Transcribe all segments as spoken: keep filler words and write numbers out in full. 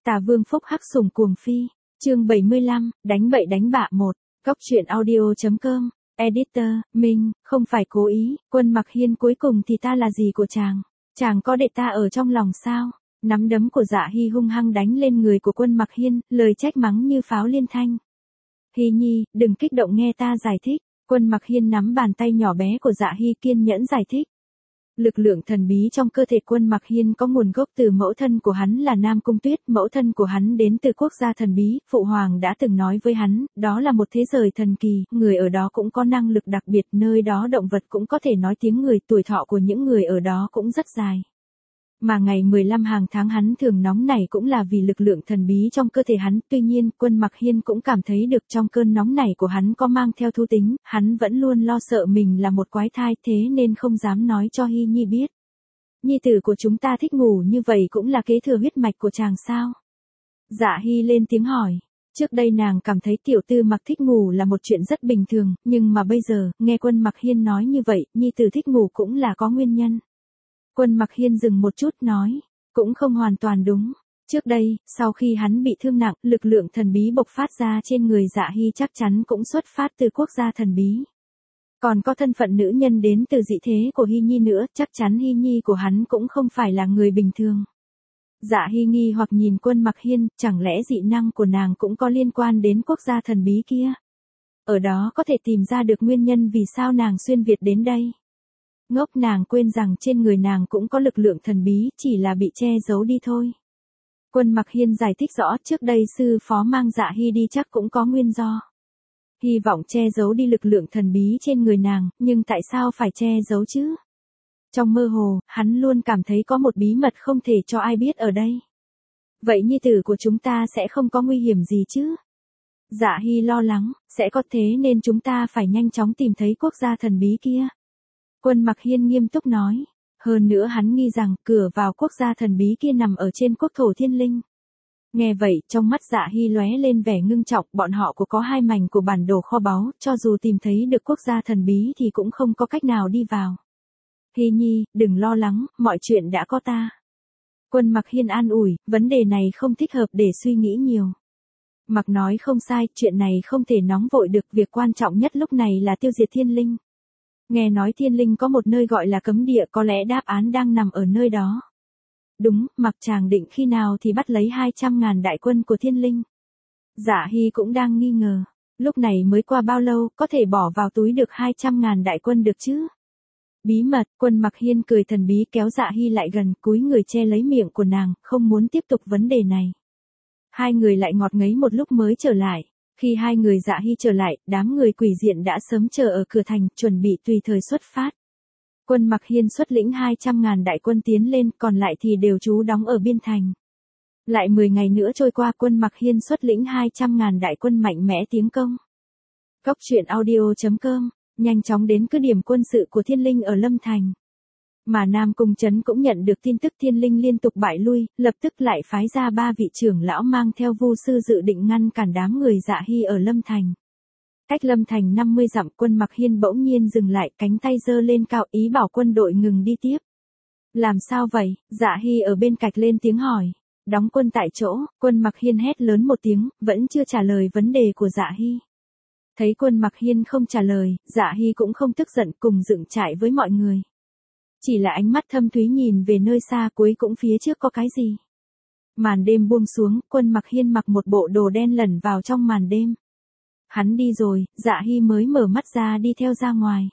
Tà Vương phúc hắc sủng cuồng phi. Chương bảy mươi lăm, đánh bậy đánh bạ một. Góc truyện audio chấm com. Editor, Minh, không phải cố ý, Quân Mặc Hiên cuối cùng thì ta là gì của chàng? Chàng có để ta ở trong lòng sao? Nắm đấm của Dạ Hy hung hăng đánh lên người của Quân Mặc Hiên, lời trách mắng như pháo liên thanh. Hy nhi, đừng kích động nghe ta giải thích. Quân Mặc Hiên nắm bàn tay nhỏ bé của Dạ Hy kiên nhẫn giải thích. Lực lượng thần bí trong cơ thể Quân Mặc Hiên có nguồn gốc từ mẫu thân của hắn là Nam Cung Tuyết, mẫu thân của hắn đến từ quốc gia thần bí, Phụ Hoàng đã từng nói với hắn, đó là một thế giới thần kỳ, người ở đó cũng có năng lực đặc biệt, nơi đó động vật cũng có thể nói tiếng người, tuổi thọ của những người ở đó cũng rất dài. Mà ngày mười lăm hàng tháng hắn thường nóng nảy cũng là vì lực lượng thần bí trong cơ thể hắn, tuy nhiên Quân Mặc Hiên cũng cảm thấy được trong cơn nóng nảy của hắn có mang theo thú tính, hắn vẫn luôn lo sợ mình là một quái thai thế nên không dám nói cho Hy Nhi biết. Nhi tử của chúng ta thích ngủ như vậy cũng là kế thừa huyết mạch của chàng sao? Dạ Hy lên tiếng hỏi. Trước đây nàng cảm thấy tiểu tư Mặc thích ngủ là một chuyện rất bình thường, nhưng mà bây giờ, nghe Quân Mặc Hiên nói như vậy, Nhi tử thích ngủ cũng là có nguyên nhân. Quân Mặc Hiên dừng một chút nói, cũng không hoàn toàn đúng. Trước đây, sau khi hắn bị thương nặng, lực lượng thần bí bộc phát ra trên người Dạ Hy chắc chắn cũng xuất phát từ quốc gia thần bí. Còn có thân phận nữ nhân đến từ dị thế của Hy Nhi nữa, chắc chắn Hy Nhi của hắn cũng không phải là người bình thường. Dạ Hy nghi hoặc nhìn Quân Mặc Hiên, chẳng lẽ dị năng của nàng cũng có liên quan đến quốc gia thần bí kia? Ở đó có thể tìm ra được nguyên nhân vì sao nàng xuyên Việt đến đây. Ngốc, nàng quên rằng trên người nàng cũng có lực lượng thần bí, chỉ là bị che giấu đi thôi. Quân Mặc Hiên giải thích rõ, trước đây sư phó mang Dạ Hy đi chắc cũng có nguyên do. Hy vọng che giấu đi lực lượng thần bí trên người nàng, nhưng tại sao phải che giấu chứ? Trong mơ hồ, hắn luôn cảm thấy có một bí mật không thể cho ai biết ở đây. Vậy nhi tử của chúng ta sẽ không có nguy hiểm gì chứ? Dạ Hy lo lắng, sẽ có, thế nên chúng ta phải nhanh chóng tìm thấy quốc gia thần bí kia. Quân Mặc Hiên nghiêm túc nói, hơn nữa hắn nghi rằng cửa vào quốc gia thần bí kia nằm ở trên quốc thổ thiên linh. Nghe vậy, trong mắt Dạ Hy lóe lên vẻ ngưng trọng, bọn họ cũng có hai mảnh của bản đồ kho báu, cho dù tìm thấy được quốc gia thần bí thì cũng không có cách nào đi vào. Hy Nhi, đừng lo lắng, mọi chuyện đã có ta. Quân Mặc Hiên an ủi, vấn đề này không thích hợp để suy nghĩ nhiều. Mặc nói không sai, chuyện này không thể nóng vội được, việc quan trọng nhất lúc này là tiêu diệt thiên linh. Nghe nói thiên linh có một nơi gọi là cấm địa, có lẽ đáp án đang nằm ở nơi đó. Đúng, Mặc chàng định khi nào thì bắt lấy hai trăm ngàn đại quân của thiên linh. Dạ Hy cũng đang nghi ngờ, lúc này mới qua bao lâu, có thể bỏ vào túi được hai trăm ngàn đại quân được chứ? Bí mật, Quân Mặc Hiên cười thần bí kéo Dạ Hy lại gần, cúi người che lấy miệng của nàng, không muốn tiếp tục vấn đề này. Hai người lại ngọt ngấy một lúc mới trở lại. Khi hai người Dạ Hy trở lại, đám người quỷ diện đã sớm chờ ở cửa thành, chuẩn bị tùy thời xuất phát. Quân Mặc Hiên xuất lĩnh hai trăm ngàn đại quân tiến lên, còn lại thì đều trú đóng ở biên thành. Lại mười ngày nữa trôi qua, Quân Mặc Hiên xuất lĩnh hai trăm ngàn đại quân mạnh mẽ tiến công. Góc truyện audio chấm com, nhanh chóng đến cứ điểm quân sự của thiên linh ở Lâm Thành. Mà Nam Cung Trấn cũng nhận được tin tức thiên linh liên tục bại lui, lập tức lại phái ra ba vị trưởng lão mang theo vu sư dự định ngăn cản đám người Dạ Hy ở Lâm Thành. Cách Lâm Thành năm mươi dặm, Quân Mặc Hiên bỗng nhiên dừng lại, cánh tay giơ lên cao ý bảo quân đội ngừng đi tiếp. Làm sao vậy? Dạ Hy ở bên cạnh lên tiếng hỏi. Đóng quân tại chỗ, Quân Mặc Hiên hét lớn một tiếng, vẫn chưa trả lời vấn đề của Dạ Hy. Thấy Quân Mặc Hiên không trả lời, Dạ Hy cũng không tức giận, cùng dựng trại với mọi người. Chỉ là ánh mắt thâm thúy nhìn về nơi xa, cuối cũng phía trước có cái gì. Màn đêm buông xuống, Quân Mặc Hiên mặc một bộ đồ đen lẩn vào trong màn đêm. Hắn đi rồi, Dạ Hy mới mở mắt ra đi theo ra ngoài.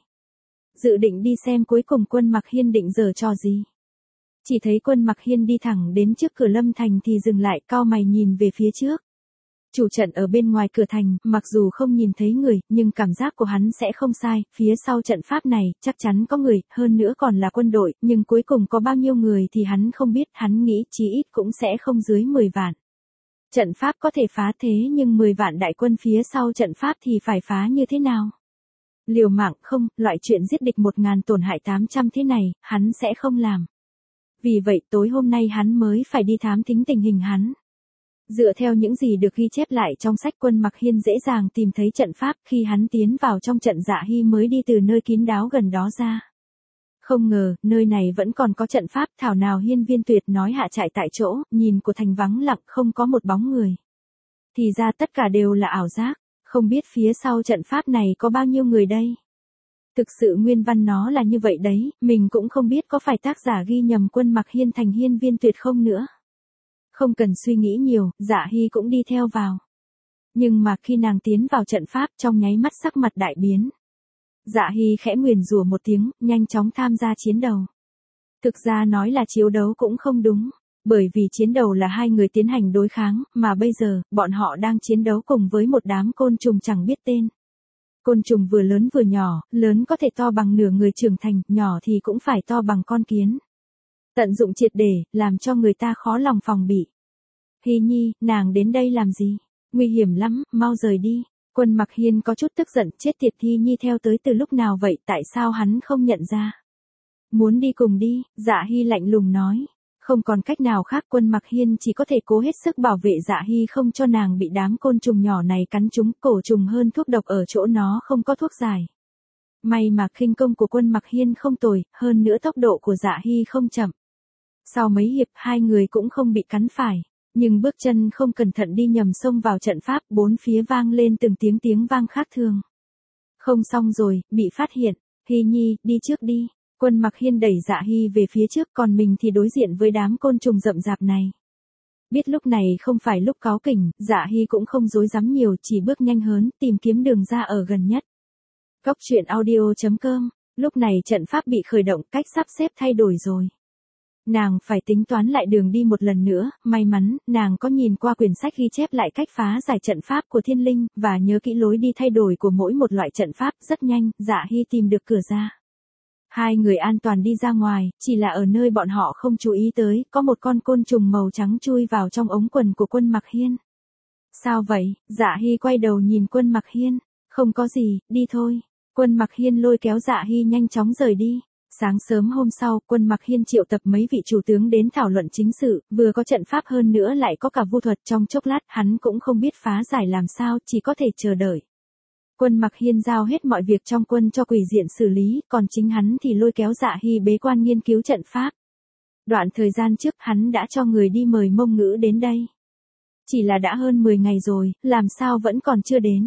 Dự định đi xem cuối cùng Quân Mặc Hiên định giở trò gì. Chỉ thấy Quân Mặc Hiên đi thẳng đến trước cửa Lâm Thành thì dừng lại, cau mày nhìn về phía trước. Chủ trận ở bên ngoài cửa thành, mặc dù không nhìn thấy người, nhưng cảm giác của hắn sẽ không sai, phía sau trận pháp này, chắc chắn có người, hơn nữa còn là quân đội, nhưng cuối cùng có bao nhiêu người thì hắn không biết, hắn nghĩ chí ít cũng sẽ không dưới mười vạn. Trận pháp có thể phá thế nhưng mười vạn đại quân phía sau trận pháp thì phải phá như thế nào? Liều mạng không, loại chuyện giết địch một ngàn tổn hại tám trăm thế này, hắn sẽ không làm. Vì vậy tối hôm nay hắn mới phải đi thám thính tình hình hắn. Dựa theo những gì được ghi chép lại trong sách, Quân Mặc Hiên dễ dàng tìm thấy trận pháp, khi hắn tiến vào trong trận Dạ Hy mới đi từ nơi kín đáo gần đó ra. Không ngờ, nơi này vẫn còn có trận pháp, thảo nào Hiên Viên Tuyệt nói hạ trại tại chỗ, nhìn của thành vắng lặng không có một bóng người. Thì ra tất cả đều là ảo giác, không biết phía sau trận pháp này có bao nhiêu người đây. Thực sự nguyên văn nó là như vậy đấy, mình cũng không biết có phải tác giả ghi nhầm Quân Mặc Hiên thành Hiên Viên Tuyệt không nữa. Không cần suy nghĩ nhiều, Dạ Hy cũng đi theo vào. Nhưng mà khi nàng tiến vào trận pháp trong nháy mắt sắc mặt đại biến. Dạ Hy khẽ nguyền rủa một tiếng, nhanh chóng tham gia chiến đấu. Thực ra nói là chiến đấu cũng không đúng, bởi vì chiến đấu là hai người tiến hành đối kháng, mà bây giờ, bọn họ đang chiến đấu cùng với một đám côn trùng chẳng biết tên. Côn trùng vừa lớn vừa nhỏ, lớn có thể to bằng nửa người trưởng thành, nhỏ thì cũng phải to bằng con kiến. Tận dụng triệt để, làm cho người ta khó lòng phòng bị. Hy Nhi, nàng đến đây làm gì? Nguy hiểm lắm, mau rời đi. Quân Mặc Hiên có chút tức giận, chết tiệt, Hy Nhi theo tới từ lúc nào vậy, tại sao hắn không nhận ra? Muốn đi cùng đi, Dạ Hy lạnh lùng nói. Không còn cách nào khác, Quân Mặc Hiên chỉ có thể cố hết sức bảo vệ Dạ Hy không cho nàng bị đám côn trùng nhỏ này cắn trúng, cổ trùng hơn thuốc độc ở chỗ nó không có thuốc giải. May mà khinh công của Quân Mặc Hiên không tồi, hơn nữa tốc độ của Dạ Hy không chậm. Sau mấy hiệp hai người cũng không bị cắn phải, nhưng bước chân không cẩn thận đi nhầm xông vào trận pháp, bốn phía vang lên từng tiếng tiếng vang khác thường. Không xong rồi, bị phát hiện, Hy Nhi, đi trước đi. Quân Mặc Hiên đẩy Dạ Hy về phía trước, còn mình thì đối diện với đám côn trùng rậm rạp này. Biết lúc này không phải lúc cáu kỉnh, Dạ Hy cũng không dối dám nhiều, chỉ bước nhanh hơn, tìm kiếm đường ra ở gần nhất. Cốc truyện audio chấm com, lúc này trận pháp bị khởi động, cách sắp xếp thay đổi rồi. Nàng phải tính toán lại đường đi một lần nữa, may mắn, nàng có nhìn qua quyển sách ghi chép lại cách phá giải trận pháp của thiên linh, và nhớ kỹ lối đi thay đổi của mỗi một loại trận pháp, rất nhanh, Dạ Hy tìm được cửa ra. Hai người an toàn đi ra ngoài, chỉ là ở nơi bọn họ không chú ý tới, có một con côn trùng màu trắng chui vào trong ống quần của Quân Mặc Hiên. Sao vậy? Dạ Hy quay đầu nhìn Quân Mặc Hiên. Không có gì, đi thôi. Quân Mặc Hiên lôi kéo Dạ Hy nhanh chóng rời đi. Sáng sớm hôm sau, Quân Mặc Hiên triệu tập mấy vị chủ tướng đến thảo luận chính sự, vừa có trận pháp hơn nữa lại có cả vu thuật, trong chốc lát hắn cũng không biết phá giải làm sao, chỉ có thể chờ đợi. Quân Mặc Hiên giao hết mọi việc trong quân cho Quỷ Diện xử lý, còn chính hắn thì lôi kéo Dạ Hy bế quan nghiên cứu trận pháp. Đoạn thời gian trước hắn đã cho người đi mời Mông Ngữ đến đây. Chỉ là đã hơn mười ngày rồi, làm sao vẫn còn chưa đến.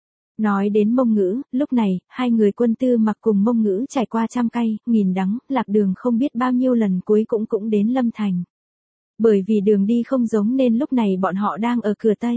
Nói đến Mông Ngữ, lúc này, hai người Quân Tư Mặc cùng Mông Ngữ trải qua trăm cay, nghìn đắng, lạc đường không biết bao nhiêu lần cuối cũng cũng đến Lâm Thành. Bởi vì đường đi không giống nên lúc này bọn họ đang ở cửa Tây.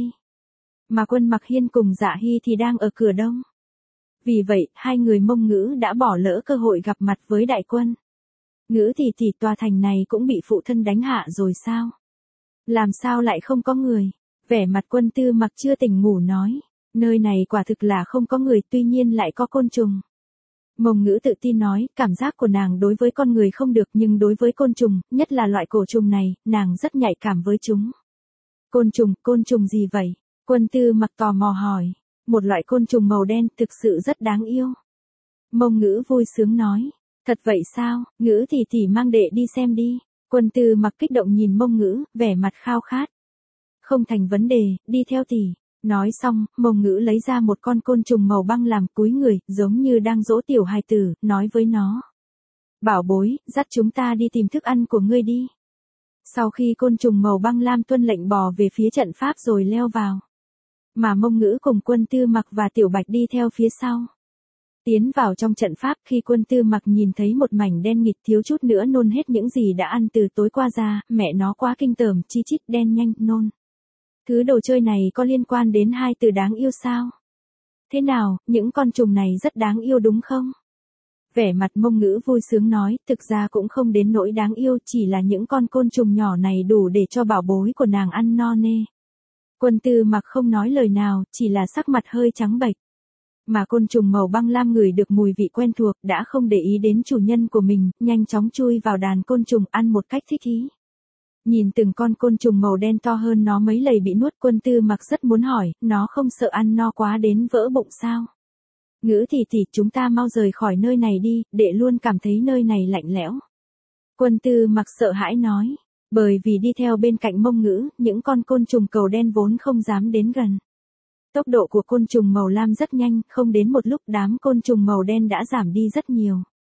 Mà Quân Mặc Hiên cùng Dạ Hy thì đang ở cửa Đông. Vì vậy, hai người Mông Ngữ đã bỏ lỡ cơ hội gặp mặt với đại quân. Ngữ tỷ tỷ, tòa thành này cũng bị phụ thân đánh hạ rồi sao? Làm sao lại không có người? Vẻ mặt Quân Tư Mặc chưa tỉnh ngủ nói. Nơi này quả thực là không có người, tuy nhiên lại có côn trùng. Mông Ngữ tự tin nói, cảm giác của nàng đối với con người không được nhưng đối với côn trùng, nhất là loại cổ trùng này, nàng rất nhạy cảm với chúng. Côn trùng, côn trùng gì vậy? Quân Tư Mặc tò mò hỏi. Một loại côn trùng màu đen thực sự rất đáng yêu. Mông Ngữ vui sướng nói. Thật vậy sao? Ngữ tỷ tỷ mang đệ đi xem đi. Quân Tư Mặc kích động nhìn Mông Ngữ, vẻ mặt khao khát. Không thành vấn đề, đi theo tỷ. Nói xong, Mông Ngữ lấy ra một con côn trùng màu băng làm cúi người, giống như đang dỗ tiểu hài tử, nói với nó. Bảo bối, dắt chúng ta đi tìm thức ăn của ngươi đi. Sau khi côn trùng màu băng lam tuân lệnh bò về phía trận pháp rồi leo vào. Mà Mông Ngữ cùng Quân Tư Mặc và Tiểu Bạch đi theo phía sau. Tiến vào trong trận pháp, khi Quân Tư Mặc nhìn thấy một mảnh đen nghịt thiếu chút nữa nôn hết những gì đã ăn từ tối qua ra, mẹ nó quá kinh tởm, chi chít đen nhanh, nôn. Thứ đồ chơi này có liên quan đến hai từ đáng yêu sao? Thế nào, những con trùng này rất đáng yêu đúng không? Vẻ mặt Mông Ngữ vui sướng nói, thực ra cũng không đến nỗi đáng yêu, chỉ là những con côn trùng nhỏ này đủ để cho bảo bối của nàng ăn no nê. Quân Tư Mặc không nói lời nào, chỉ là sắc mặt hơi trắng bệch. Mà côn trùng màu băng lam ngửi được mùi vị quen thuộc, đã không để ý đến chủ nhân của mình, nhanh chóng chui vào đàn côn trùng ăn một cách thích ý. Nhìn từng con côn trùng màu đen to hơn nó mấy lầy bị nuốt, Quân Tư Mặc rất muốn hỏi, nó không sợ ăn no quá đến vỡ bụng sao? Ngữ tỷ tỷ, chúng ta mau rời khỏi nơi này đi, đệ luôn cảm thấy nơi này lạnh lẽo. Quân Tư Mặc sợ hãi nói, bởi vì đi theo bên cạnh Mông Ngữ, những con côn trùng cầu đen vốn không dám đến gần. Tốc độ của côn trùng màu lam rất nhanh, không đến một lúc đám côn trùng màu đen đã giảm đi rất nhiều.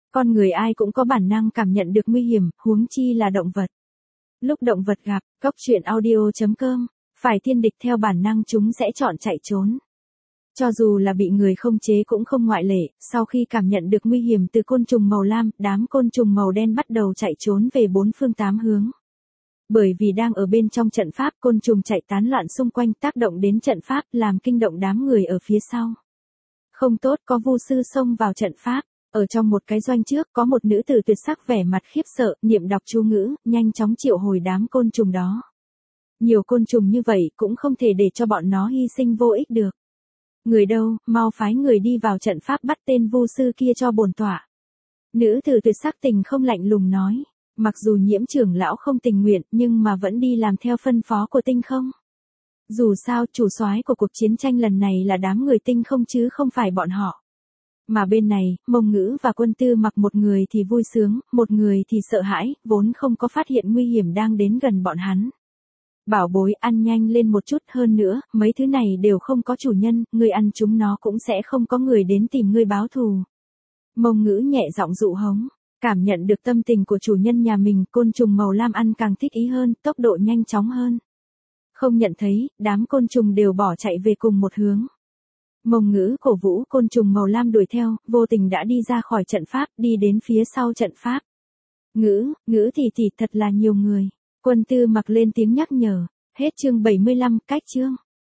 Con người ai cũng có bản năng cảm nhận được nguy hiểm, huống chi là động vật. Lúc động vật gặp, cốc truyện audio chấm com, phải thiên địch theo bản năng chúng sẽ chọn chạy trốn. Cho dù là bị người không chế cũng không ngoại lệ, sau khi cảm nhận được nguy hiểm từ côn trùng màu lam, đám côn trùng màu đen bắt đầu chạy trốn về bốn phương tám hướng. Bởi vì đang ở bên trong trận pháp, côn trùng chạy tán loạn xung quanh tác động đến trận pháp, làm kinh động đám người ở phía sau. Không tốt, có vu sư xông vào trận pháp. Ở trong một cái doanh trước, có một nữ tử tuyệt sắc vẻ mặt khiếp sợ, niệm đọc chú ngữ, nhanh chóng triệu hồi đám côn trùng đó. Nhiều côn trùng như vậy cũng không thể để cho bọn nó hy sinh vô ích được. Người đâu, mau phái người đi vào trận pháp bắt tên vu sư kia cho bổn tọa. Nữ tử tuyệt sắc tình không lạnh lùng nói. Mặc dù Nhiễm trưởng lão không tình nguyện, nhưng mà vẫn đi làm theo phân phó của Tinh Không. Dù sao, chủ soái của cuộc chiến tranh lần này là đám người Tinh Không chứ không phải bọn họ. Mà bên này, Mông Ngữ và Quân Tư Mặc một người thì vui sướng, một người thì sợ hãi, vốn không có phát hiện nguy hiểm đang đến gần bọn hắn. Bảo bối, ăn nhanh lên một chút, hơn nữa, mấy thứ này đều không có chủ nhân, ngươi ăn chúng nó cũng sẽ không có người đến tìm ngươi báo thù. Mông Ngữ nhẹ giọng dụ hống. Cảm nhận được tâm tình của chủ nhân nhà mình, côn trùng màu lam ăn càng thích ý hơn, tốc độ nhanh chóng hơn. Không nhận thấy, đám côn trùng đều bỏ chạy về cùng một hướng. Mông Ngữ cổ vũ côn trùng màu lam đuổi theo, vô tình đã đi ra khỏi trận pháp, đi đến phía sau trận pháp. Ngữ, Ngữ thì thì thật là nhiều người. Quân Tư Mặc lên tiếng nhắc nhở. Hết chương bảy mươi lăm, cách chương.